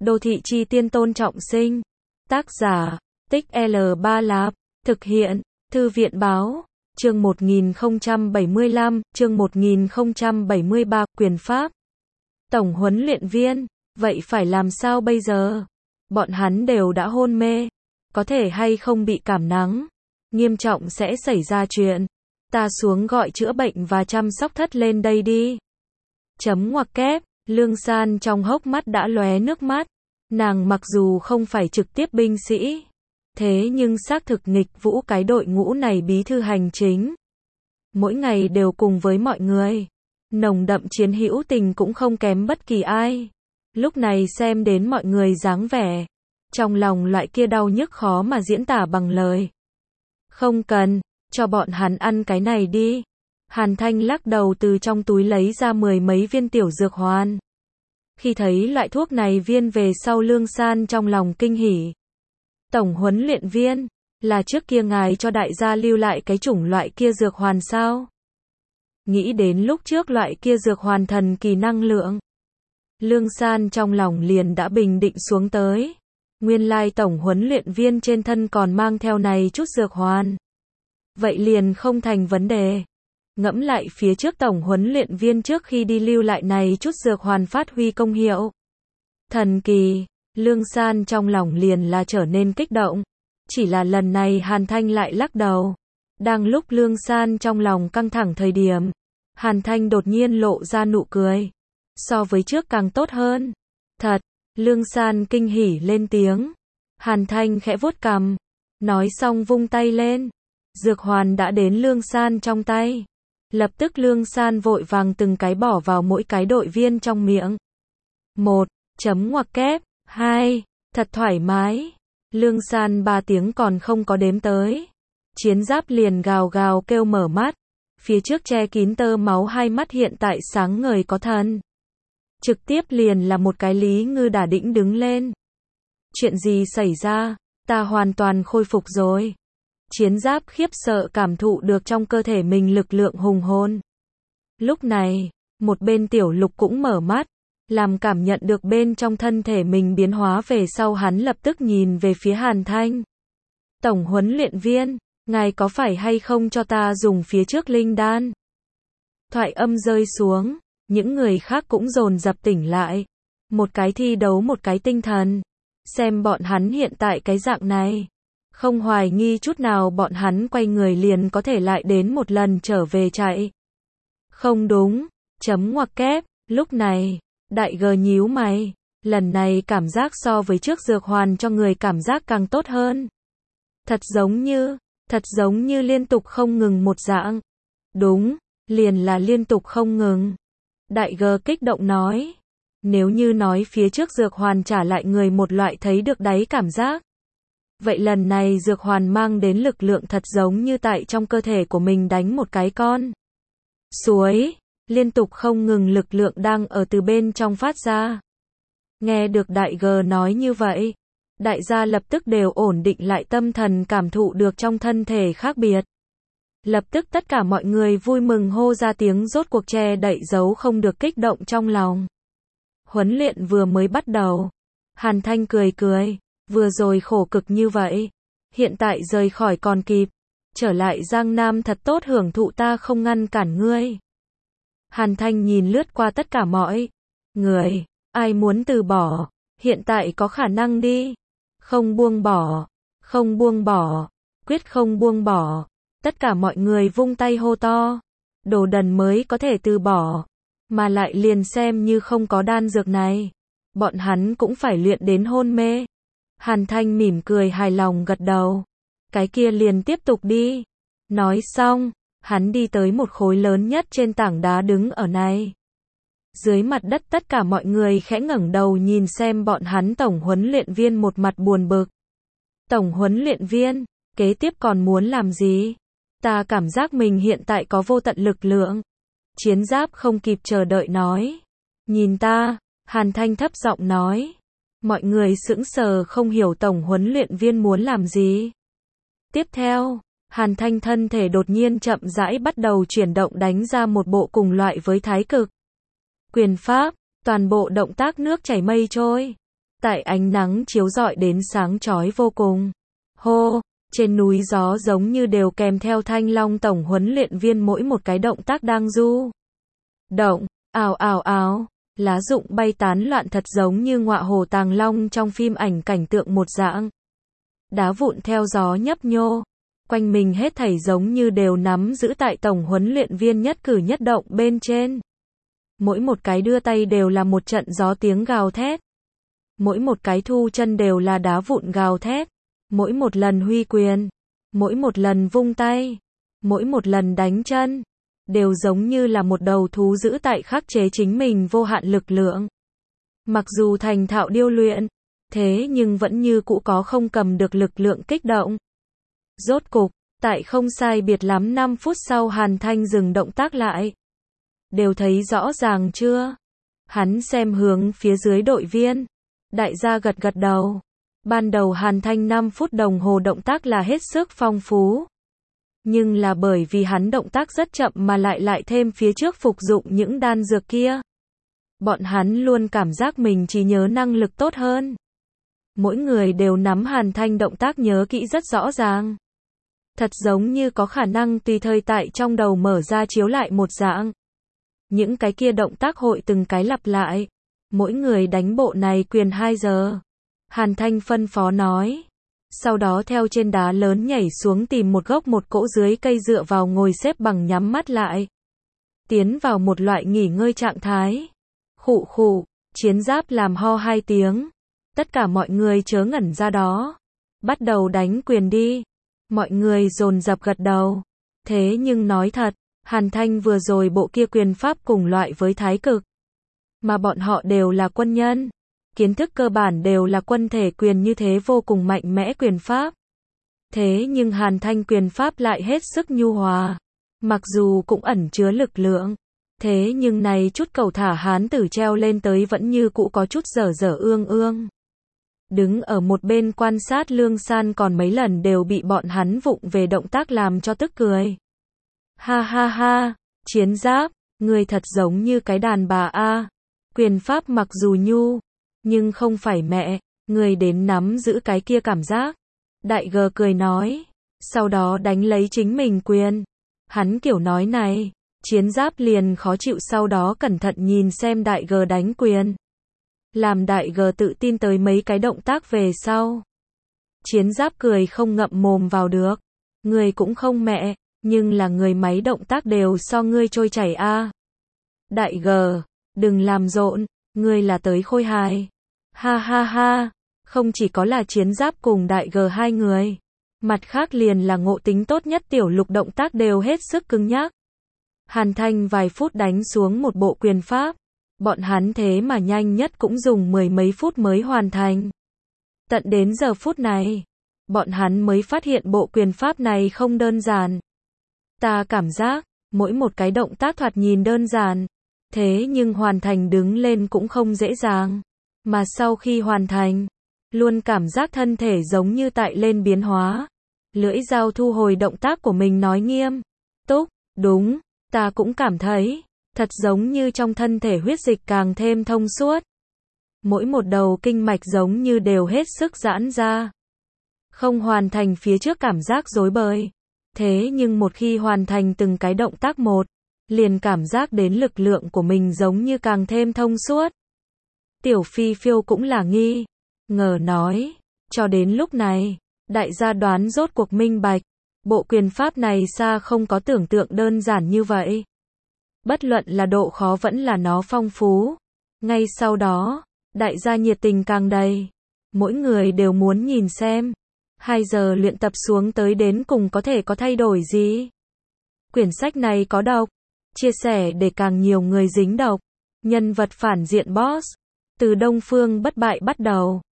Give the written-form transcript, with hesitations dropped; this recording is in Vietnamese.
Đô thị chi tiên Tôn Trọng Sinh. Tác giả, Tích L3 Lạp. Thực hiện, Thư viện báo. Chương 1075, chương 1073, quyền pháp. Tổng huấn luyện viên, vậy phải làm sao bây giờ? Bọn hắn đều đã hôn mê, có thể hay không bị cảm nắng, nghiêm trọng sẽ xảy ra chuyện. Ta xuống gọi chữa bệnh và chăm sóc thất lên đây đi. Chấm ngoặc kép, Lương San trong hốc mắt đã lóe nước mắt. Nàng mặc dù không phải trực tiếp binh sĩ, thế nhưng xác thực nghịch vũ cái đội ngũ này bí thư hành chính. Mỗi ngày đều cùng với mọi người. Nồng đậm chiến hữu tình cũng không kém bất kỳ ai. Lúc này xem đến mọi người dáng vẻ, trong lòng loại kia đau nhức khó mà diễn tả bằng lời. Không cần, cho bọn hắn ăn cái này đi. Hàn Thanh lắc đầu từ trong túi lấy ra 10 mấy viên tiểu dược hoàn. Khi thấy loại thuốc này viên về sau Lương San trong lòng kinh hỉ. Tổng huấn luyện viên, là trước kia ngài cho đại gia lưu lại cái chủng loại kia dược hoàn sao? Nghĩ đến lúc trước loại kia dược hoàn thần kỳ năng lượng, Lương San trong lòng liền đã bình định xuống tới. Nguyên lai tổng huấn luyện viên trên thân còn mang theo này chút dược hoàn. Vậy liền không thành vấn đề. Ngẫm lại phía trước tổng huấn luyện viên trước khi đi lưu lại này chút dược hoàn phát huy công hiệu. Thần kỳ, Lương San trong lòng liền là trở nên kích động. Chỉ là lần này Hàn Thanh lại lắc đầu. Đang lúc Lương San trong lòng căng thẳng thời điểm, Hàn Thanh đột nhiên lộ ra nụ cười. So với trước càng tốt hơn. Thật, Lương San kinh hỉ lên tiếng. Hàn Thanh khẽ vuốt cằm. Nói xong vung tay lên. Dược hoàn đã đến Lương San trong tay. Lập tức Lương San vội vàng từng cái bỏ vào mỗi cái đội viên trong miệng. 1. Chấm ngoặc kép. 2. Thật thoải mái. Lương San 3 tiếng còn không có đếm tới. Chiến giáp liền gào gào kêu mở mắt. Phía trước che kín tơ máu hai mắt hiện tại sáng ngời có thần. Trực tiếp liền là một cái Lý Ngư đả đĩnh đứng lên. Chuyện gì xảy ra? Ta hoàn toàn khôi phục rồi. Chiến giáp khiếp sợ cảm thụ được trong cơ thể mình lực lượng hùng hồn. Lúc này, một bên Tiểu Lục cũng mở mắt, làm cảm nhận được bên trong thân thể mình biến hóa về sau hắn lập tức nhìn về phía Hàn Thanh. Tổng huấn luyện viên, ngài có phải hay không cho ta dùng phía trước linh đan? Thoại âm rơi xuống, những người khác cũng dồn dập tỉnh lại. Một cái thi đấu một cái tinh thần. Xem bọn hắn hiện tại cái dạng này. Không hoài nghi chút nào bọn hắn quay người liền có thể lại đến một lần trở về chạy. Không đúng, chấm ngoặc kép, lúc này, Đại G nhíu mày, lần này cảm giác so với trước dược hoàn cho người cảm giác càng tốt hơn. Thật giống như liên tục không ngừng một dạng. Đúng, liền là liên tục không ngừng. Đại G kích động nói, nếu như nói phía trước dược hoàn trả lại người một loại thấy được đáy cảm giác. Vậy lần này dược hoàn mang đến lực lượng thật giống như tại trong cơ thể của mình đánh một cái con suối, liên tục không ngừng lực lượng đang ở từ bên trong phát ra. Nghe được Đại G nói như vậy, đại gia lập tức đều ổn định lại tâm thần cảm thụ được trong thân thể khác biệt. Lập tức tất cả mọi người vui mừng hô ra tiếng rốt cuộc che đậy giấu không được kích động trong lòng. Huấn luyện vừa mới bắt đầu. Hàn Thanh cười cười. Vừa rồi khổ cực như vậy, hiện tại rời khỏi còn kịp, trở lại Giang Nam thật tốt hưởng thụ ta không ngăn cản ngươi. Hàn Thanh nhìn lướt qua tất cả mọi người, ai muốn từ bỏ, hiện tại có khả năng đi, không buông bỏ, quyết không buông bỏ, tất cả mọi người vung tay hô to, đồ đần mới có thể từ bỏ, mà lại liền xem như không có đan dược này, bọn hắn cũng phải luyện đến hôn mê. Hàn Thanh mỉm cười hài lòng gật đầu. Cái kia liền tiếp tục đi. Nói xong, hắn đi tới một khối lớn nhất trên tảng đá đứng ở này. Dưới mặt đất tất cả mọi người khẽ ngẩng đầu nhìn xem bọn hắn tổng huấn luyện viên một mặt buồn bực. Tổng huấn luyện viên, kế tiếp còn muốn làm gì? Ta cảm giác mình hiện tại có vô tận lực lượng. Chiến giáp không kịp chờ đợi nói. Nhìn ta, Hàn Thanh thấp giọng nói. Mọi người sững sờ không hiểu tổng huấn luyện viên muốn làm gì. Tiếp theo, Hàn Thanh thân thể đột nhiên chậm rãi bắt đầu chuyển động đánh ra một bộ cùng loại với thái cực quyền pháp, toàn bộ động tác nước chảy mây trôi. Tại ánh nắng chiếu rọi đến sáng chói vô cùng. Hô, trên núi gió giống như đều kèm theo Thanh Long tổng huấn luyện viên mỗi một cái động tác đang du động, ào ào ào, lá rụng bay tán loạn thật giống như ngọa hổ tàng long trong phim ảnh cảnh tượng một dạng. Đá vụn theo gió nhấp nhô, quanh mình hết thảy giống như đều nắm giữ tại tổng huấn luyện viên nhất cử nhất động bên trên. Mỗi một cái đưa tay đều là một trận gió tiếng gào thét. Mỗi một cái thu chân đều là đá vụn gào thét. Mỗi một lần huy quyền, mỗi một lần vung tay, mỗi một lần đánh chân, đều giống như là một đầu thú dữ tại khắc chế chính mình vô hạn lực lượng. Mặc dù thành thạo điêu luyện, thế nhưng vẫn như cũ có không cầm được lực lượng kích động. Rốt cục, tại không sai biệt lắm 5 phút sau Hàn Thanh dừng động tác lại. Đều thấy rõ ràng chưa? Hắn xem hướng phía dưới đội viên. Đại gia gật gật đầu. Ban đầu Hàn Thanh 5 phút đồng hồ động tác là hết sức phong phú. Nhưng là bởi vì hắn động tác rất chậm mà lại thêm phía trước phục dụng những đan dược kia. Bọn hắn luôn cảm giác mình trí nhớ năng lực tốt hơn. Mỗi người đều nắm Hàn Thanh động tác nhớ kỹ rất rõ ràng. Thật giống như có khả năng tùy thời tại trong đầu mở ra chiếu lại một dạng. Những cái kia động tác hội từng cái lặp lại. Mỗi người đánh bộ này quyền 2 giờ. Hàn Thanh phân phó nói. Sau đó theo trên đá lớn nhảy xuống tìm một gốc một cỗ dưới cây dựa vào ngồi xếp bằng nhắm mắt lại. Tiến vào một loại nghỉ ngơi trạng thái. Khụ khụ, chiến giáp làm ho 2 tiếng. Tất cả mọi người chớ ngẩn ra đó. Bắt đầu đánh quyền đi. Mọi người dồn dập gật đầu. Thế nhưng nói thật, Hàn Thanh vừa rồi bộ kia quyền pháp cùng loại với thái cực. Mà bọn họ đều là quân nhân. Kiến thức cơ bản đều là quân thể quyền như thế vô cùng mạnh mẽ quyền pháp. Thế nhưng Hàn Thanh quyền pháp lại hết sức nhu hòa. Mặc dù cũng ẩn chứa lực lượng. Thế nhưng này chút cầu thả hán tử treo lên tới vẫn như cũ có chút dở dở ương ương. Đứng ở một bên quan sát Lương San còn mấy lần đều bị bọn hắn vụng về động tác làm cho tức cười. Ha ha ha, chiến giáp, người thật giống như cái đàn bà a. Quyền pháp mặc dù nhu, nhưng không phải mẹ, người đến nắm giữ cái kia cảm giác. Đại G cười nói, sau đó đánh lấy chính mình quyền. Hắn kiểu nói này, chiến giáp liền khó chịu sau đó cẩn thận nhìn xem Đại G đánh quyền. Làm Đại G tự tin tới mấy cái động tác về sau. Chiến giáp cười không ngậm mồm vào được. Người cũng không mẹ, nhưng là người máy động tác đều so ngươi trôi chảy a. Đại G, đừng làm rộn, ngươi là tới khôi hài. Ha ha ha, không chỉ có là chiến giáp cùng Đại G hai người. Mặt khác liền là ngộ tính tốt nhất Tiểu Lục động tác đều hết sức cứng nhắc. Hàn Thanh vài phút đánh xuống một bộ quyền pháp. Bọn hắn thế mà nhanh nhất cũng dùng 10 mấy phút mới hoàn thành. Tận đến giờ phút này, bọn hắn mới phát hiện bộ quyền pháp này không đơn giản. Ta cảm giác, mỗi một cái động tác thoạt nhìn đơn giản, thế nhưng hoàn thành đứng lên cũng không dễ dàng. Mà sau khi hoàn thành, luôn cảm giác thân thể giống như tại lên biến hóa. Lưỡi dao thu hồi động tác của mình nói nghiêm túc, đúng, ta cũng cảm thấy, thật giống như trong thân thể huyết dịch càng thêm thông suốt. Mỗi một đầu kinh mạch giống như đều hết sức giãn ra. Không hoàn thành phía trước cảm giác rối bời. Thế nhưng một khi hoàn thành từng cái động tác một, liền cảm giác đến lực lượng của mình giống như càng thêm thông suốt. Tiểu Phi Phiêu cũng là nghi ngờ nói, cho đến lúc này, đại gia đoán rốt cuộc minh bạch, bộ quyền pháp này xa không có tưởng tượng đơn giản như vậy. Bất luận là độ khó vẫn là nó phong phú. Ngay sau đó, đại gia nhiệt tình càng đầy. Mỗi người đều muốn nhìn xem. 2 giờ luyện tập xuống tới đến cùng có thể có thay đổi gì. Quyển sách này có độc. Chia sẻ để càng nhiều người dính độc. Nhân vật phản diện boss. Từ Đông Phương Bất Bại bắt đầu.